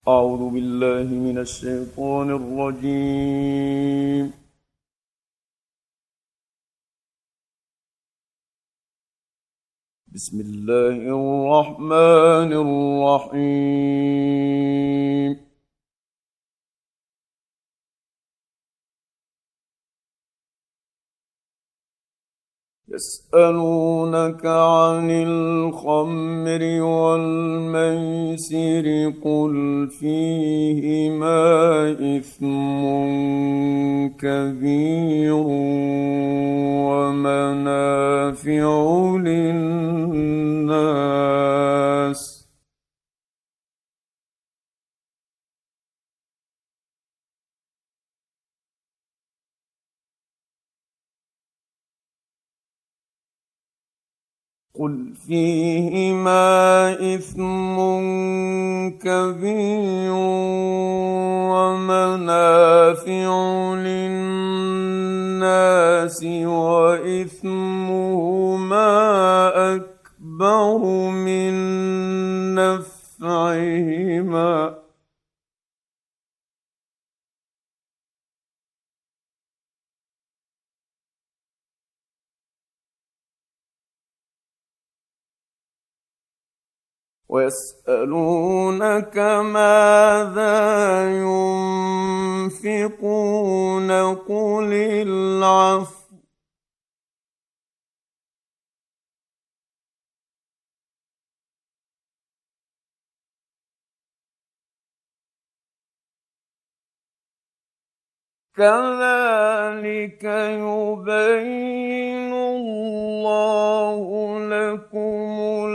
أعوذ بالله من الشيطان الرجيم. بسم الله الرحمن الرحيم. يسألونك عن الخمر والميسر قل فيهما إثم كبير ومنافع للناس قل فيهما إثم كبير ومنافع للناس وإثمهما أكبر من نفعهما ويسألونك ماذا ينفقون قل العفو كذلك يبين الله لكم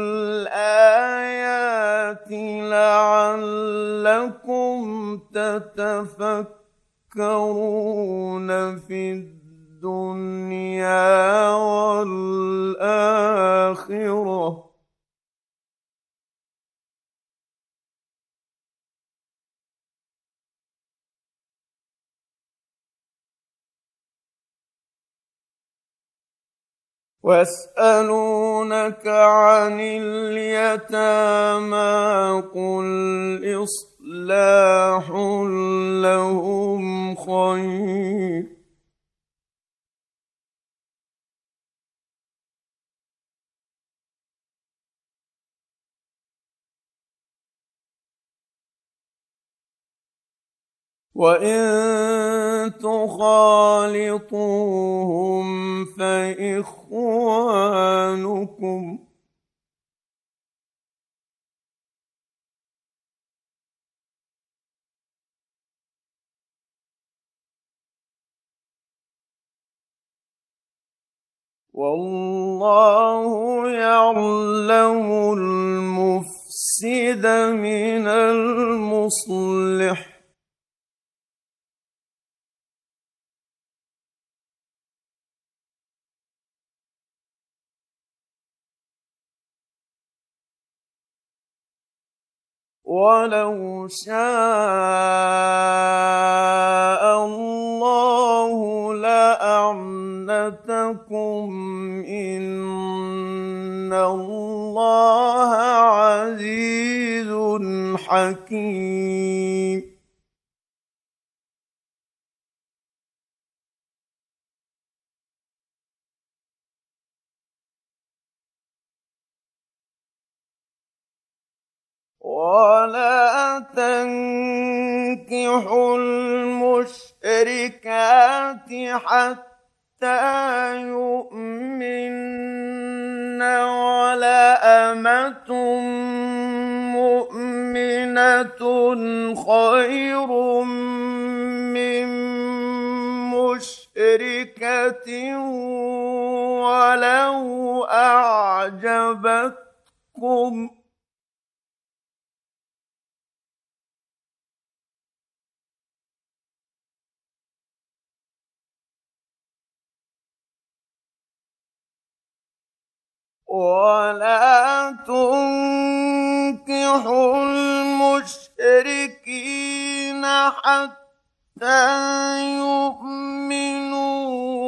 الآيات لعلكم تتفكرون في الدنيا والآخرة ويسألونك عن اليتامى قل إصلاح لهم خير وإن تخالطوهم فإخوانكم والله يعلم المفسد من المصلح ولو شاء الله لأعنتكم إن الله عزيز حكيم ولا تنكحوا المشركات حتى يؤمن ولا أمة مؤمنة خير من مشركة ولو أعجبتكم ولا تنكحوا المشركين حتى يؤمنوا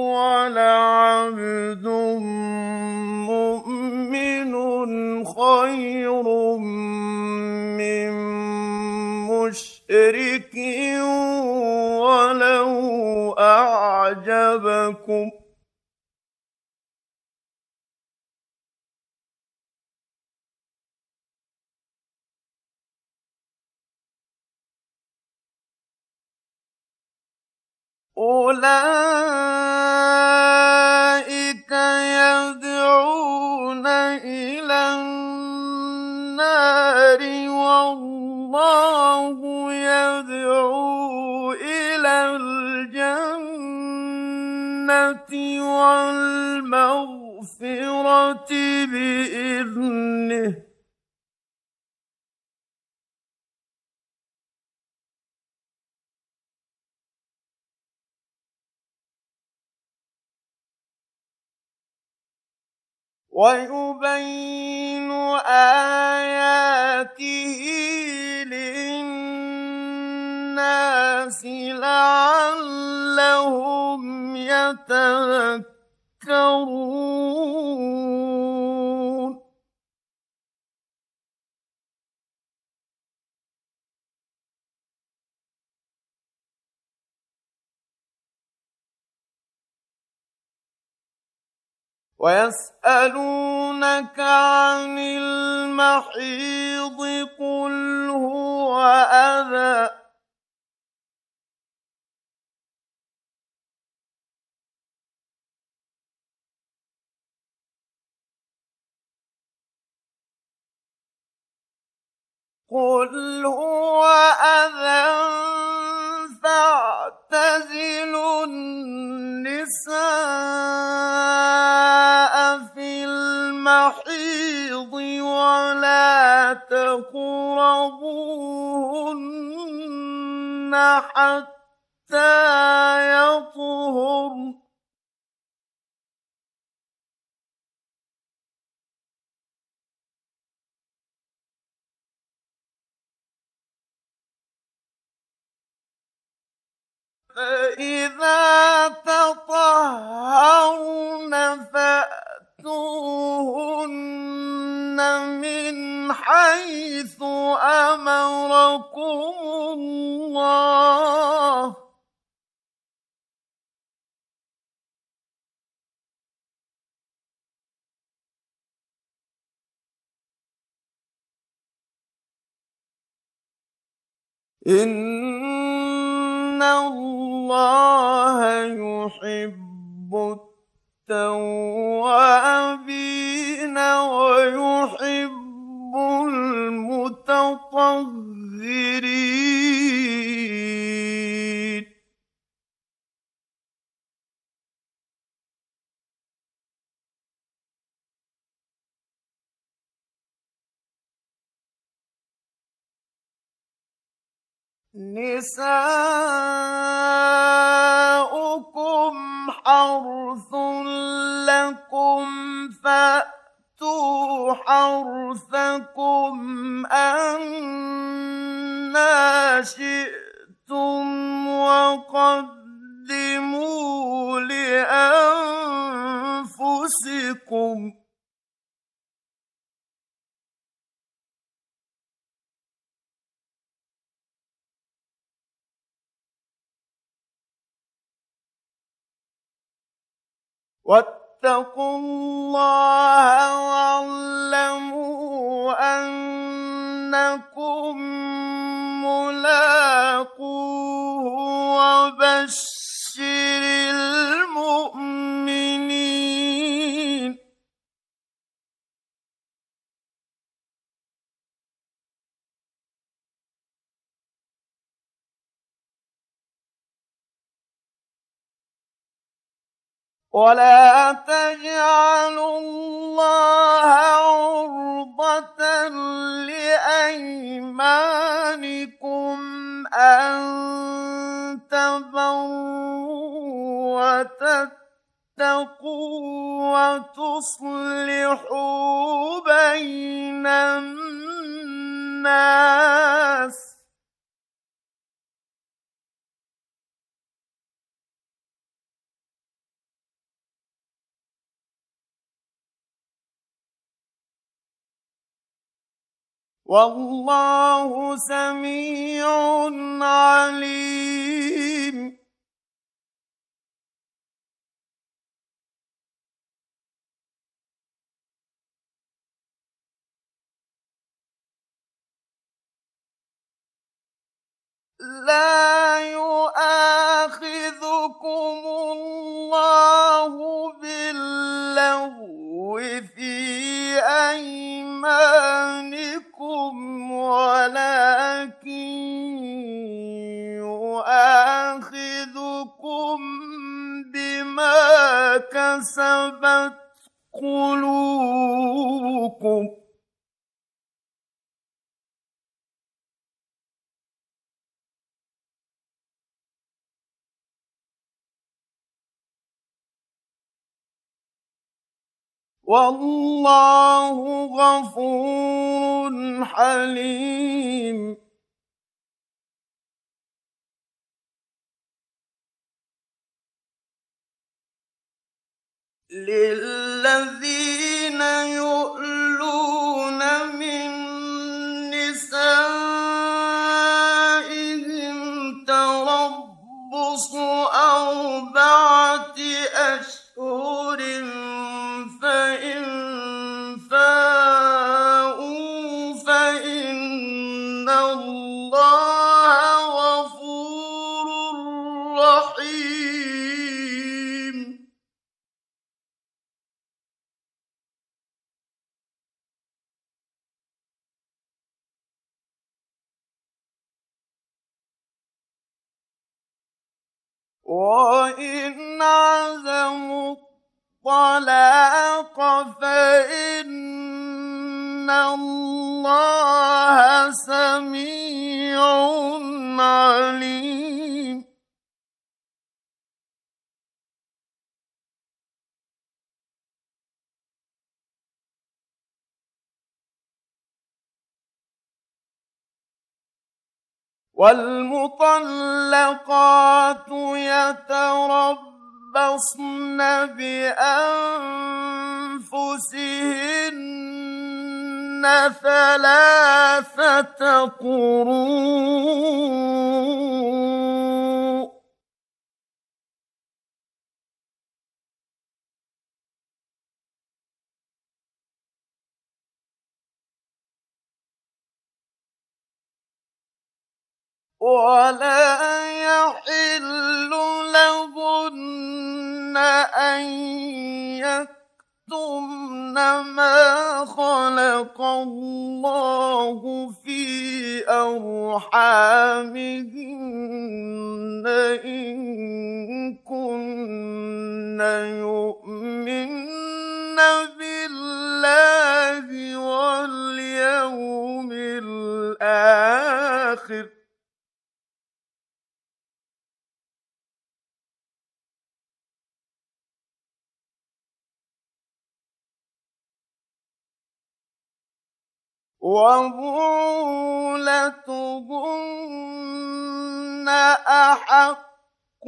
ولعبد مؤمن خير من مشرك ولو أعجبكم. أولئك يدعون إلى النار والله يدعو إلى الجنة والمغفرة بإذنه. ويبين آياته للناس لعلهم يتذكرون. ويسألونك عن المحيض قل هو أذى فاعتزلوا النساء في المحيض ولا تقربوهن حتى يطهرن. فإذا تطهرن فأتوهن من حيث أمركم الله إن الله يحب التوابين ويحب المتطهرين. نساؤكم حرث لكم فأتوا حرثكم أنى شئتم وقدموا لأنفسكم. واتقوا الله واعلموا أنكم ملاقوه وبشر المؤمنين. ولا تجعلوا الله عرضة لأيمانكم أن تبروا وتتقوا وتصلحوا بين الناس. والله سميع عليم. لا يؤاخذكم الله باللغو في أيمانكم ولكن يؤاخذكم بما كسبت قلوبكم. والله غفور حليم. للذين يؤلون من نسائهم تربص 4 أشهر، فإن فاءوا فإن الله غفور رحيم. وإن عزموا الطلاق فإن الله سميع عليم. والمطلقات يتربصن بأنفسهن 3 قروء. ولا يحل لهن أن يكتمن ما خلق الله في أرحامهن إن كن يؤمن بالله واليوم الآخر. وبعولتهن أحق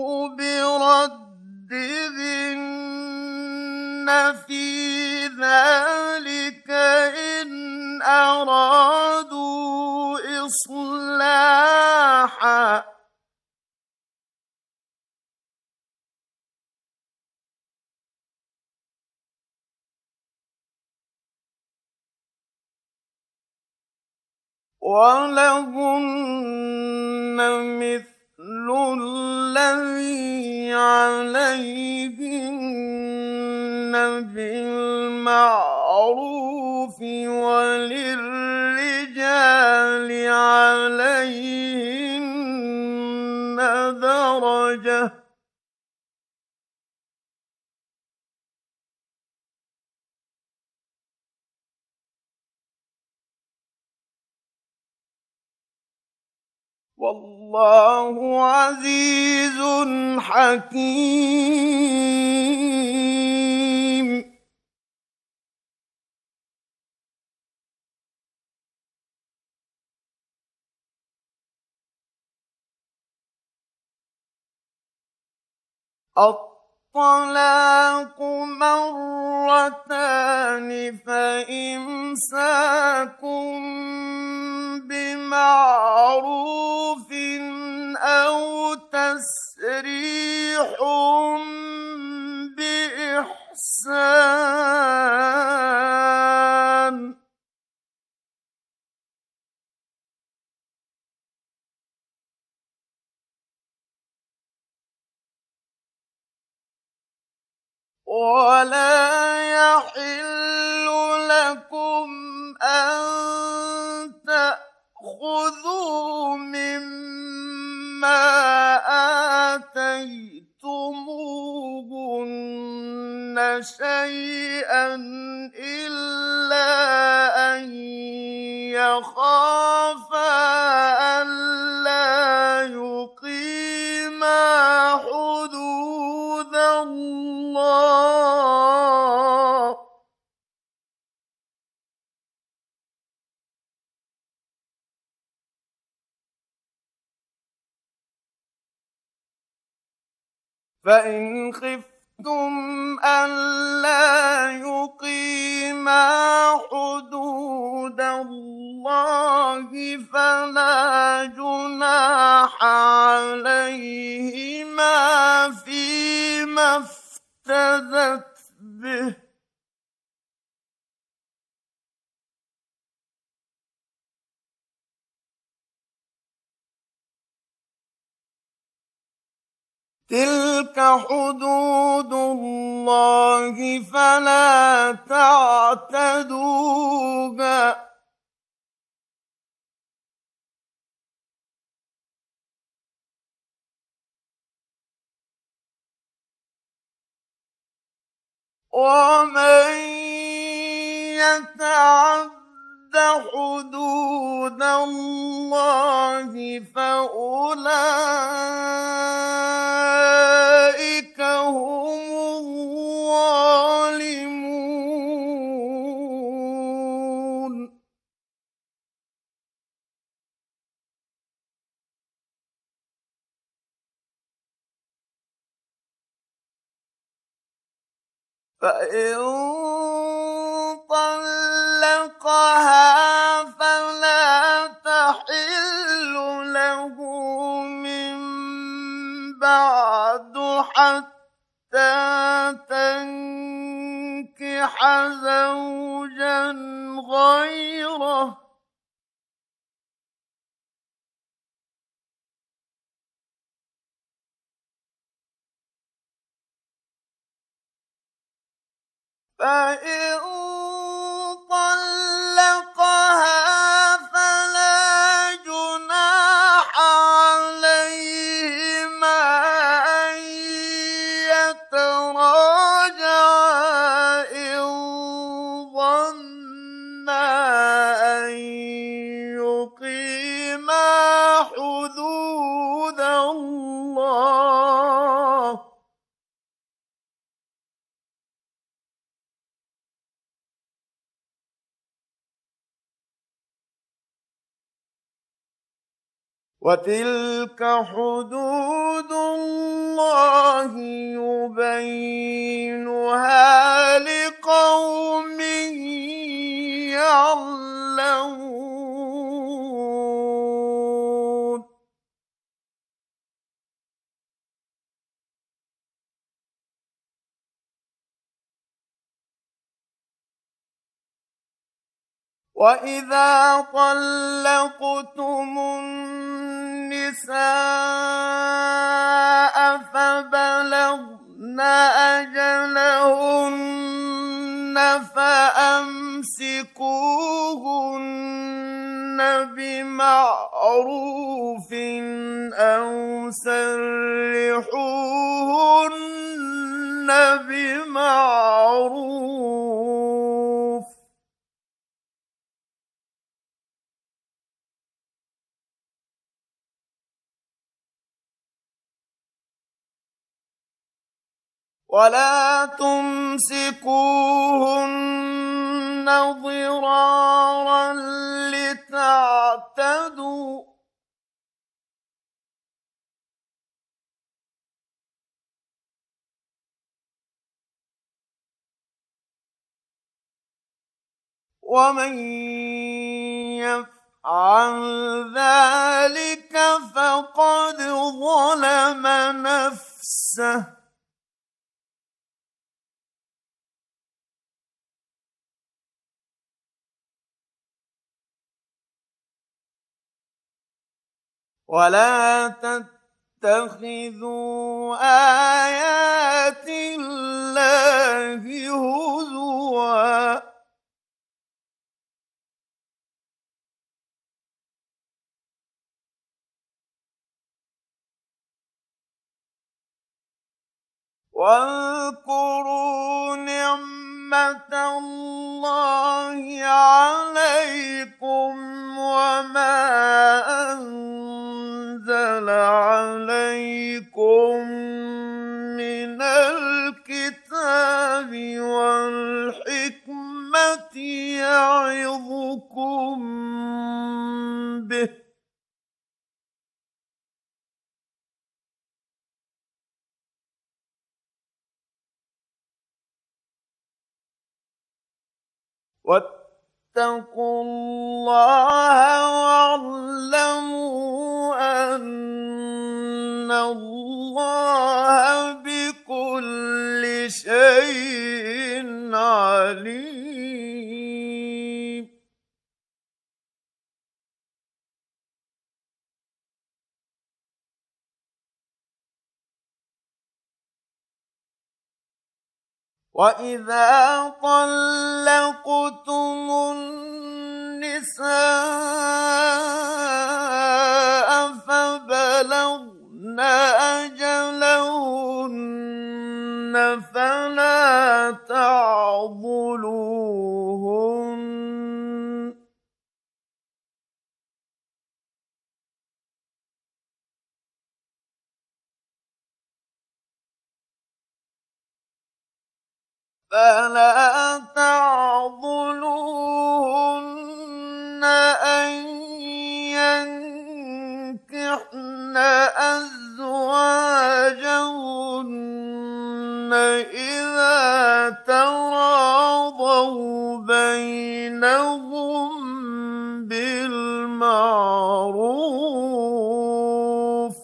بردهن في ذلك إن أرادوا إصلاحا. ولهن مثل الذي عليهن بالمعروف وللرجال عليهن درجة. والله عزيز حكيم. الطلاق مرتان فإمساك بمعروف أو تسريح بإحسان. ولا يحل لكم أن تأخذوا مما آتيتموهن شيئا إلا أن يخافا ألا يقيما حدود الله. فإن خفتم ألا يقيما حدود الله فلا جناح عليهما فيما افتدت به. تلك حدود الله فلا تعتدوها. ومن يتعد حدود الله فأولئك هم الظالمون. فإن طلقها فلا تحل له من بعد حتى تنكح زوجا غيره. فإن طلقها فلا جناح عليهما أن يتراجعا إن ظنا أن يقيما حدود الله. وتلك حدود الله يبينها لقوم يعلمون. وإذا طلقتم النساء فبلغن أجلهن فأمسكوهن بمعروف أو سرحوهن بمعروف. ولا تمسكوهن ضرارا لتعتدوا ومن يفعل ذلك فقد ظلم نفسه ولا تتخذوا آيات الله هزوا واذكروا نعمة الله عليكم وما أنزل عليكم من الكتاب والحكمة يعظكم به واتقوا الله واعلموا أن الله بكل شيء عليم وإذا طلقتم النساء فبلغن أجلهن فلا تعضلوهن أن ينكحن أزواجهن إذا تراضوا بينهم بالمعروف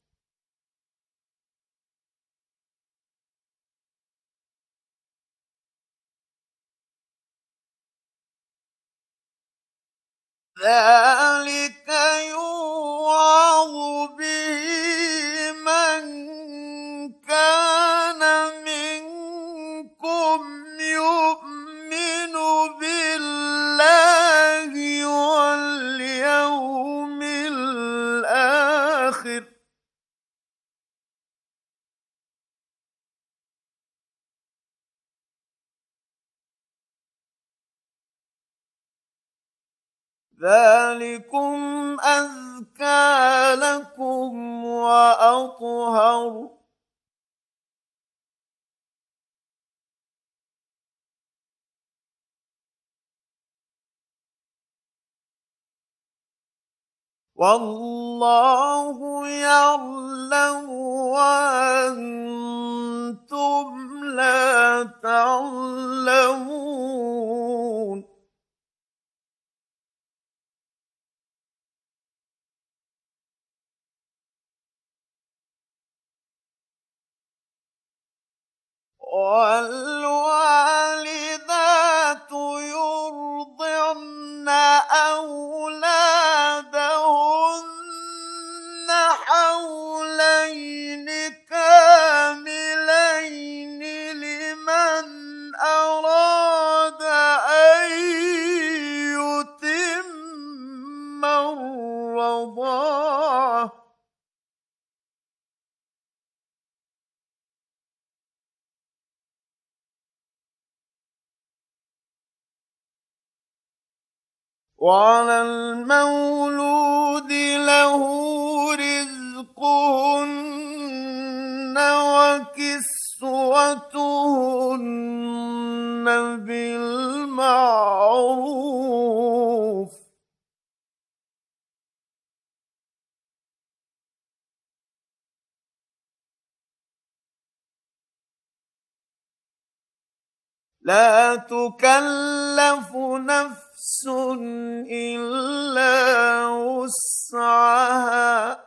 ذلك يوعظ به من كان منكم يؤمن بالله واليوم الآخر ذلكم أزكى لكم وأطهر والله يعلم وأنتم لا تعلمون والوالدات يرضعن أولادهن حولين كاملين لمن أراد أن يتم الرضاعة وعلى المولود له رزقهن وكسوتهن بالمعروف لا تكلف نفس إلا وسعها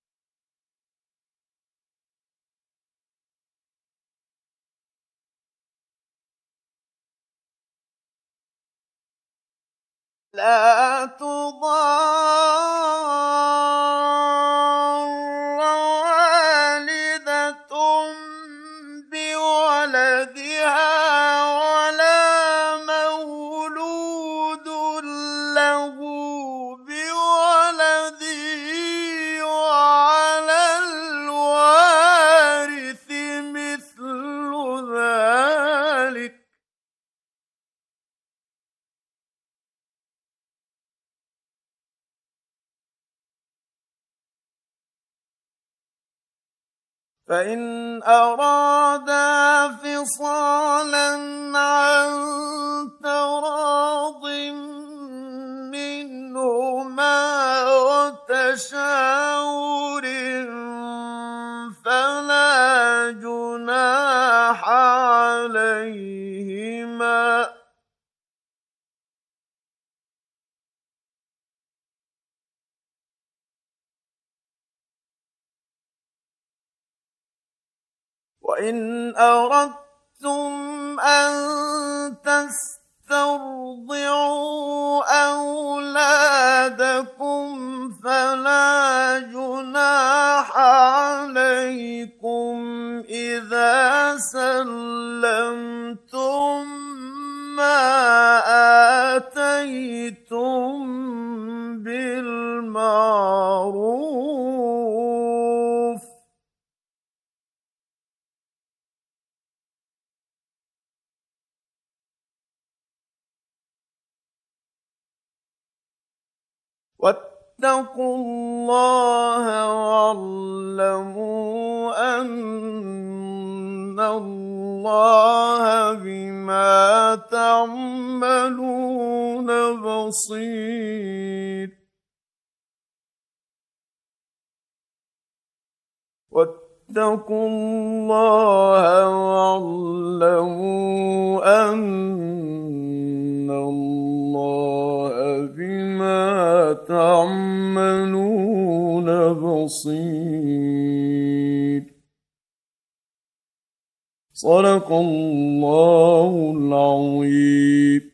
لا تضار والدة بولدها ولا مولود له بولده وعلى الوارث مثل ذلك فإن أرادا فصالا عن تراض منهما وتشاور فلا جناح عليهما وإن أردتم أن تسترضعوا أولادكم فلا جناح عليكم إذا سلمتم ما آتيتم بالمعروف واتقوا الله واعلموا أن الله بما تعملون بصير واتقوا الله واعلموا أن الله بما تعملون بصير صدق الله العظيم.